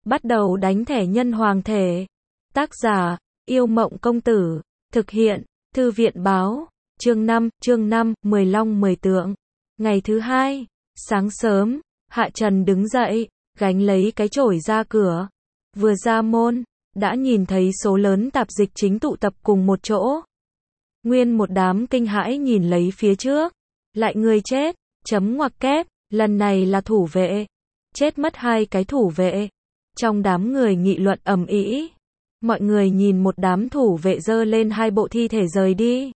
Bắt đầu đánh thẻ nhân hoàng thể. Tác giả, Yêu Mộng Công Tử. Thực hiện, Thư viện Báo. Chương 5, 10 long 10 tượng. Ngày thứ hai, sáng sớm, Hạ Trần đứng dậy, gánh lấy cái chổi ra cửa. Vừa ra môn, đã nhìn thấy số lớn tạp dịch chính tụ tập cùng một chỗ. Nguyên một đám kinh hãi nhìn lấy phía trước. Lại người chết, chấm ngoặc kép, lần này là thủ vệ. Chết mất 2 cái thủ vệ. Trong đám người nghị luận ầm ĩ. Mọi người nhìn một đám thủ vệ giơ lên 2 bộ thi thể rời đi.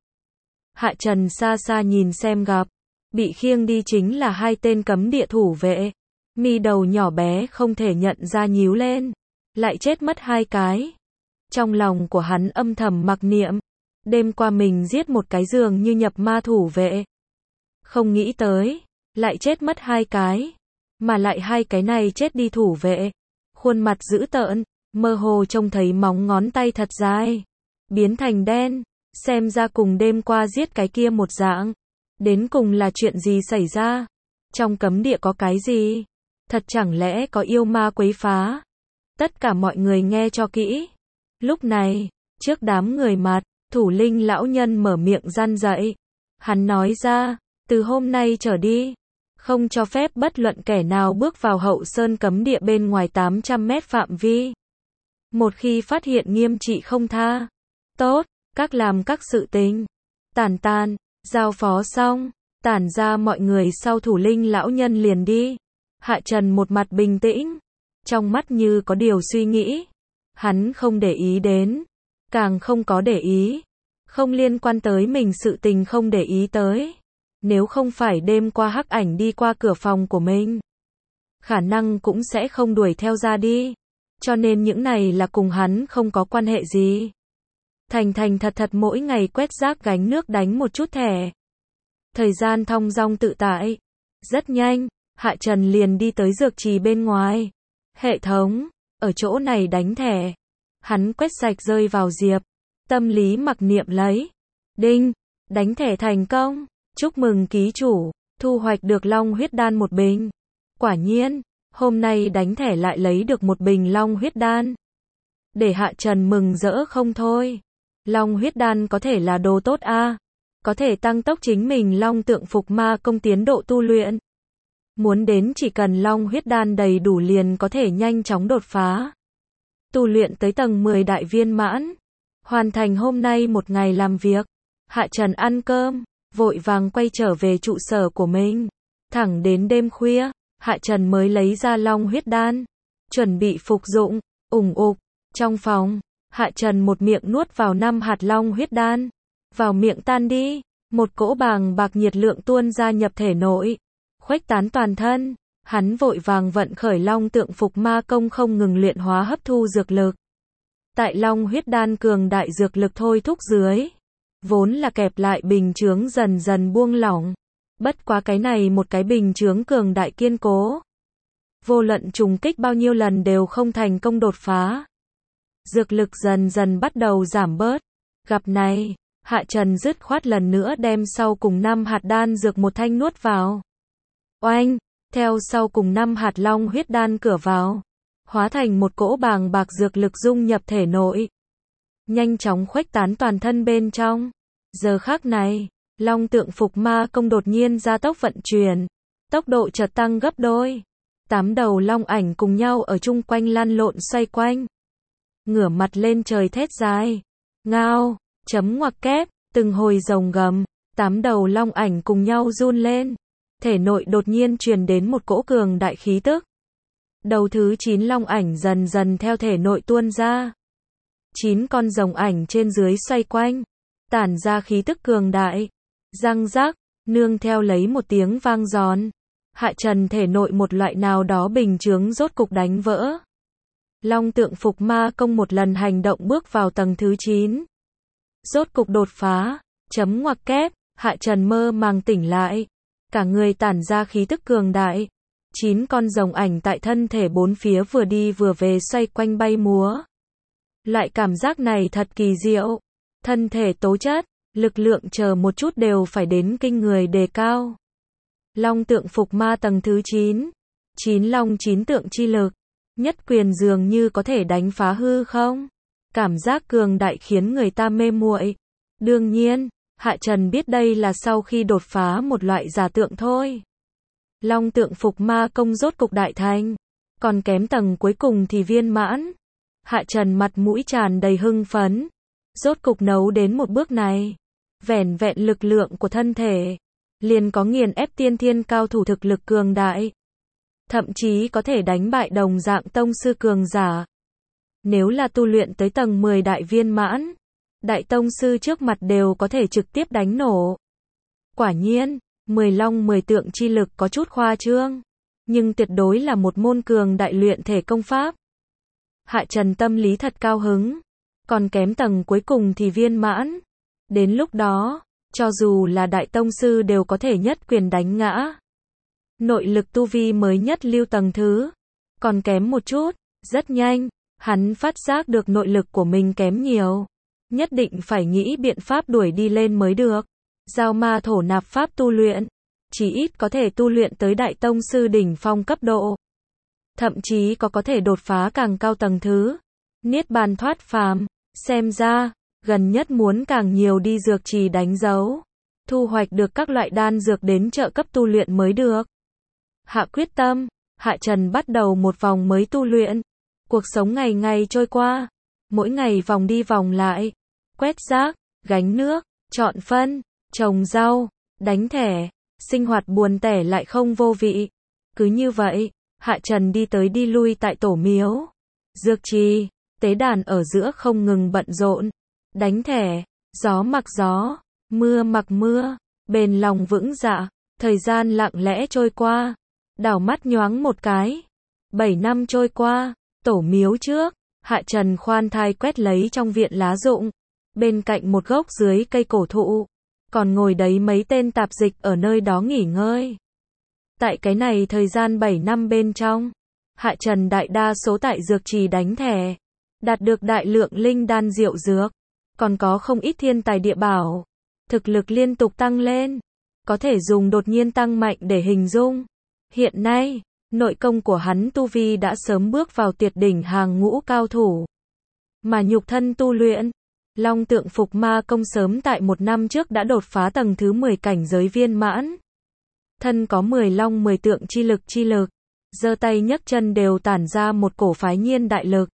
Hạ Trần xa xa nhìn xem gặp. Bị khiêng đi chính là 2 tên cấm địa thủ vệ. Mi đầu nhỏ bé không thể nhận ra nhíu lên. Lại chết mất 2 cái. Trong lòng của hắn âm thầm mặc niệm. Đêm qua mình giết một cái giường như nhập ma thủ vệ. Không nghĩ tới. Lại chết mất 2 cái. Mà lại 2 cái này chết đi thủ vệ. Khuôn mặt dữ tợn. Mơ hồ trông thấy móng ngón tay thật dài. Biến thành đen. Xem ra cùng đêm qua giết cái kia một dạng. Đến cùng là chuyện gì xảy ra? Trong cấm địa có cái gì? Thật chẳng lẽ có yêu ma quấy phá? Tất cả mọi người nghe cho kỹ. Lúc này, trước đám người mặt, thủ linh lão nhân mở miệng răn dậy. Hắn nói ra, từ hôm nay trở đi, không cho phép bất luận kẻ nào bước vào hậu sơn cấm địa bên ngoài 800 mét phạm vi. Một khi phát hiện nghiêm trị không tha. Tốt, các làm các sự tình. Tản, giao phó xong, tản ra mọi người sau thủ linh lão nhân liền đi. Hạ Trần một mặt bình tĩnh, trong mắt như có điều suy nghĩ. Hắn không để ý đến, càng không có để ý. Không liên quan tới mình sự tình không để ý tới. Nếu không phải đêm qua hắc ảnh đi qua cửa phòng của mình, khả năng cũng sẽ không đuổi theo ra đi. Cho nên những này là cùng hắn không có quan hệ gì. Thành thật mỗi ngày quét rác gánh nước đánh một chút thẻ. Thời gian thong dong tự tại. Rất nhanh, Hạ Trần liền đi tới dược trì bên ngoài. Hệ thống, ở chỗ này đánh thẻ. Hắn quét sạch rơi vào diệp. Tâm lý mặc niệm lấy. Đinh, đánh thẻ thành công. Chúc mừng ký chủ, thu hoạch được long huyết đan 1 bình. Quả nhiên, hôm nay đánh thẻ lại lấy được 1 bình long huyết đan. Để Hạ Trần mừng rỡ không thôi. Long huyết đan có thể là đồ tốt a, có thể tăng tốc chính mình long tượng phục ma công tiến độ tu luyện. Muốn đến chỉ cần long huyết đan đầy đủ liền có thể nhanh chóng đột phá. Tu luyện tới tầng 10 đại viên mãn. Hoàn thành hôm nay một ngày làm việc. Hạ Trần ăn cơm, vội vàng quay trở về trụ sở của mình. Thẳng đến đêm khuya, Hạ Trần mới lấy ra long huyết đan. Chuẩn bị phục dụng, ủng ục. Trong phòng, Hạ Trần một miệng nuốt vào 5 hạt long huyết đan. Vào miệng tan đi, một cỗ bàng bạc nhiệt lượng tuôn ra nhập thể nội. Khuếch tán toàn thân, hắn vội vàng vận khởi long tượng phục ma công không ngừng luyện hóa hấp thu dược lực. Tại long huyết đan cường đại dược lực thôi thúc dưới, vốn là kẹp lại bình chướng dần dần buông lỏng. Bất quá cái này một cái bình chướng cường đại kiên cố. Vô luận trùng kích bao nhiêu lần đều không thành công đột phá. Dược lực dần dần bắt đầu giảm bớt. Gặp này, Hạ Trần dứt khoát lần nữa đem sau cùng 5 hạt đan dược một thanh nuốt vào. Oanh, theo sau cùng 5 hạt long huyết đan cửa vào, hóa thành một cỗ bàng bạc dược lực dung nhập thể nội. Nhanh chóng khuếch tán toàn thân bên trong. Giờ khắc này, long tượng phục ma công đột nhiên gia tốc vận chuyển. Tốc độ chợt tăng gấp đôi. 8 đầu long ảnh cùng nhau ở chung quanh lăn lộn xoay quanh. Ngửa mặt lên trời thét dài. Ngao, chấm ngoặc kép, từng hồi rồng gầm. 8 đầu long ảnh cùng nhau run lên. Thể nội đột nhiên truyền đến một cỗ cường đại khí tức. Đầu thứ 9 long ảnh dần dần theo thể nội tuôn ra. 9 con rồng ảnh trên dưới xoay quanh. Tản ra khí tức cường đại. Răng rác, nương theo lấy một tiếng vang giòn. Hạ Trần thể nội một loại nào đó bình chướng rốt cục đánh vỡ. Long tượng phục ma công một lần hành động bước vào tầng thứ 9. Rốt cục đột phá, chấm ngoặc kép, Hạ Trần mơ màng tỉnh lại. Cả người tản ra khí tức cường đại. 9 con rồng ảnh tại thân thể bốn phía vừa đi vừa về xoay quanh bay múa. Loại cảm giác này thật kỳ diệu. Thân thể tố chất, lực lượng chờ một chút đều phải đến kinh người đề cao. Long tượng phục ma tầng thứ 9. 9 long 9 tượng chi lực. Nhất quyền dường như có thể đánh phá hư không? Cảm giác cường đại khiến người ta mê muội. Đương nhiên, Hạ Trần biết đây là sau khi đột phá một loại giả tượng thôi. Long tượng phục ma công rốt cục đại thành. Còn kém tầng cuối cùng thì viên mãn. Hạ Trần mặt mũi tràn đầy hưng phấn. Rốt cục nấu đến một bước này. Vẻn vẹn lực lượng của thân thể. Liền có nghiền ép tiên thiên cao thủ thực lực cường đại. Thậm chí có thể đánh bại đồng dạng tông sư cường giả. Nếu là tu luyện tới tầng 10 đại viên mãn, đại tông sư trước mặt đều có thể trực tiếp đánh nổ. Quả nhiên, 10 long 10 tượng chi lực có chút khoa trương, nhưng tuyệt đối là một môn cường đại luyện thể công pháp. Hạ Trần tâm lý thật cao hứng, còn kém tầng cuối cùng thì viên mãn. Đến lúc đó, cho dù là đại tông sư đều có thể nhất quyền đánh ngã. Nội lực tu vi mới nhất lưu tầng thứ, còn kém một chút, rất nhanh, hắn phát giác được nội lực của mình kém nhiều. Nhất định phải nghĩ biện pháp đuổi đi lên mới được. Giao ma thổ nạp pháp tu luyện, chỉ ít có thể tu luyện tới đại tông sư đỉnh phong cấp độ. Thậm chí có thể đột phá càng cao tầng thứ. Niết bàn thoát phàm, xem ra, gần nhất muốn càng nhiều đi dược trì đánh dấu. Thu hoạch được các loại đan dược đến trợ cấp tu luyện mới được. Hạ quyết tâm, Hạ Trần bắt đầu một vòng mới tu luyện. Cuộc sống ngày ngày trôi qua, mỗi ngày vòng đi vòng lại, quét rác, gánh nước, chọn phân, trồng rau, đánh thẻ, sinh hoạt buồn tẻ lại không vô vị. Cứ như vậy, Hạ Trần đi tới đi lui tại tổ miếu, dược trì, tế đàn ở giữa không ngừng bận rộn, đánh thẻ, gió mặc gió, mưa mặc mưa, bền lòng vững dạ, thời gian lặng lẽ trôi qua, đảo mắt nhoáng một cái. 7 năm trôi qua, tổ miếu trước, Hạ Trần khoan thai quét lấy trong viện lá rụng, bên cạnh một gốc dưới cây cổ thụ, còn ngồi đấy mấy tên tạp dịch ở nơi đó nghỉ ngơi. Tại cái này thời gian 7 năm bên trong, Hạ Trần đại đa số tại dược trì đánh thẻ, đạt được đại lượng linh đan diệu dược, còn có không ít thiên tài địa bảo, thực lực liên tục tăng lên, có thể dùng đột nhiên tăng mạnh để hình dung. Hiện nay, nội công của hắn tu vi đã sớm bước vào tuyệt đỉnh hàng ngũ cao thủ. Mà nhục thân tu luyện, Long tượng phục ma công sớm tại 1 năm trước đã đột phá tầng thứ 10 cảnh giới viên mãn. Thân có 10 long 10 tượng chi lực, giơ tay nhấc chân đều tản ra một cổ phái nhiên đại lực.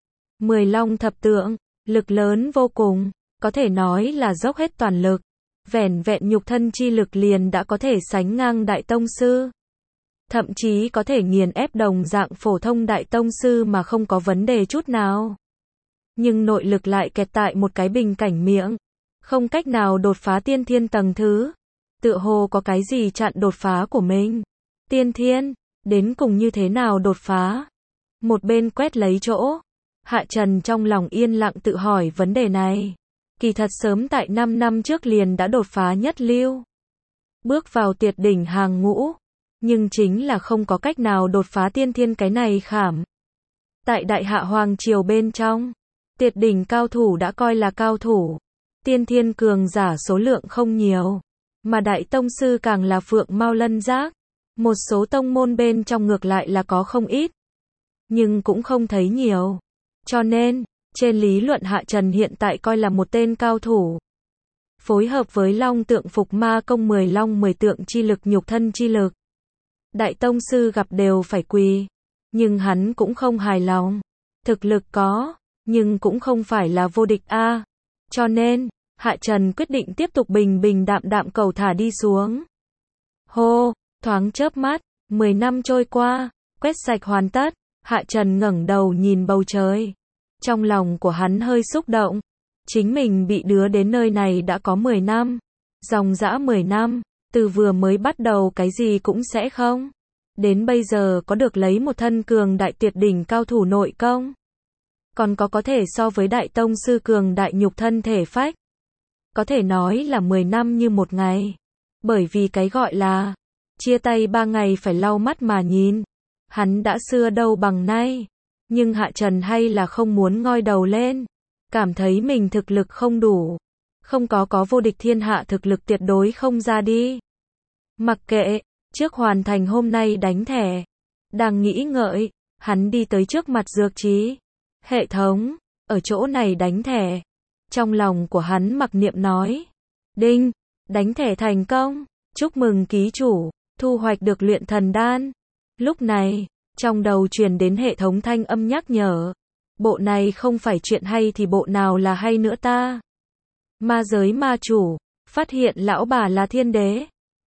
10 long thập tượng, lực lớn vô cùng, có thể nói là dốc hết toàn lực. Vẻn vẹn nhục thân chi lực liền đã có thể sánh ngang đại tông sư. Thậm chí có thể nghiền ép đồng dạng phổ thông đại tông sư mà không có vấn đề chút nào. Nhưng nội lực lại kẹt tại một cái bình cảnh miệng, không cách nào đột phá tiên thiên tầng thứ. Tựa hồ có cái gì chặn đột phá của mình. Tiên thiên, đến cùng như thế nào đột phá? Một bên quét lấy chỗ, Hạ Trần trong lòng yên lặng tự hỏi vấn đề này. Kỳ thật sớm tại 5 năm trước liền đã đột phá nhất lưu, bước vào tuyệt đỉnh hàng ngũ, nhưng chính là không có cách nào đột phá tiên thiên cái này khảm. Tại Đại Hạ Hoàng Triều bên trong, tuyệt đỉnh cao thủ đã coi là cao thủ, tiên thiên cường giả số lượng không nhiều, mà đại tông sư càng là phượng mao lân giác. Một số tông môn bên trong ngược lại là có không ít, nhưng cũng không thấy nhiều. Cho nên, trên lý luận Hạ Trần hiện tại coi là một tên cao thủ. Phối hợp với long tượng phục ma công 10 long 10 tượng chi lực nhục thân chi lực. Đại tông sư gặp đều phải quỳ. Nhưng hắn cũng không hài lòng. Thực lực có, nhưng cũng không phải là vô địch a. Cho nên, Hạ Trần quyết định tiếp tục bình bình đạm đạm cầu thả đi xuống. Hô, thoáng chớp mắt, 10 năm trôi qua, quét sạch hoàn tất, Hạ Trần ngẩng đầu nhìn bầu trời. Trong lòng của hắn hơi xúc động. Chính mình bị đưa đến nơi này đã có 10 năm. Dòng dã 10 năm, từ vừa mới bắt đầu cái gì cũng sẽ không. Đến bây giờ có được lấy một thân cường đại tuyệt đỉnh cao thủ nội công. Còn có thể so với đại tông sư cường đại nhục thân thể phách. Có thể nói là 10 năm như một ngày. Bởi vì cái gọi là chia tay 3 ngày phải lau mắt mà nhìn. Hắn đã xưa đâu bằng nay. Nhưng Hạ Trần hay là không muốn ngoi đầu lên. Cảm thấy mình thực lực không đủ. Không có vô địch thiên hạ thực lực tuyệt đối không ra đi. Mặc kệ, trước hoàn thành hôm nay đánh thẻ. Đang nghĩ ngợi, Hắn đi tới trước mặt dược trí. Hệ thống, ở chỗ này đánh thẻ. Trong lòng của hắn mặc niệm nói. Đinh, đánh thẻ thành công. Chúc mừng ký chủ, thu hoạch được luyện thần đan. Lúc này, trong đầu truyền đến hệ thống thanh âm nhắc nhở. Bộ này không phải chuyện hay thì bộ nào là hay nữa ta? Ma giới ma chủ, phát hiện lão bà là thiên đế.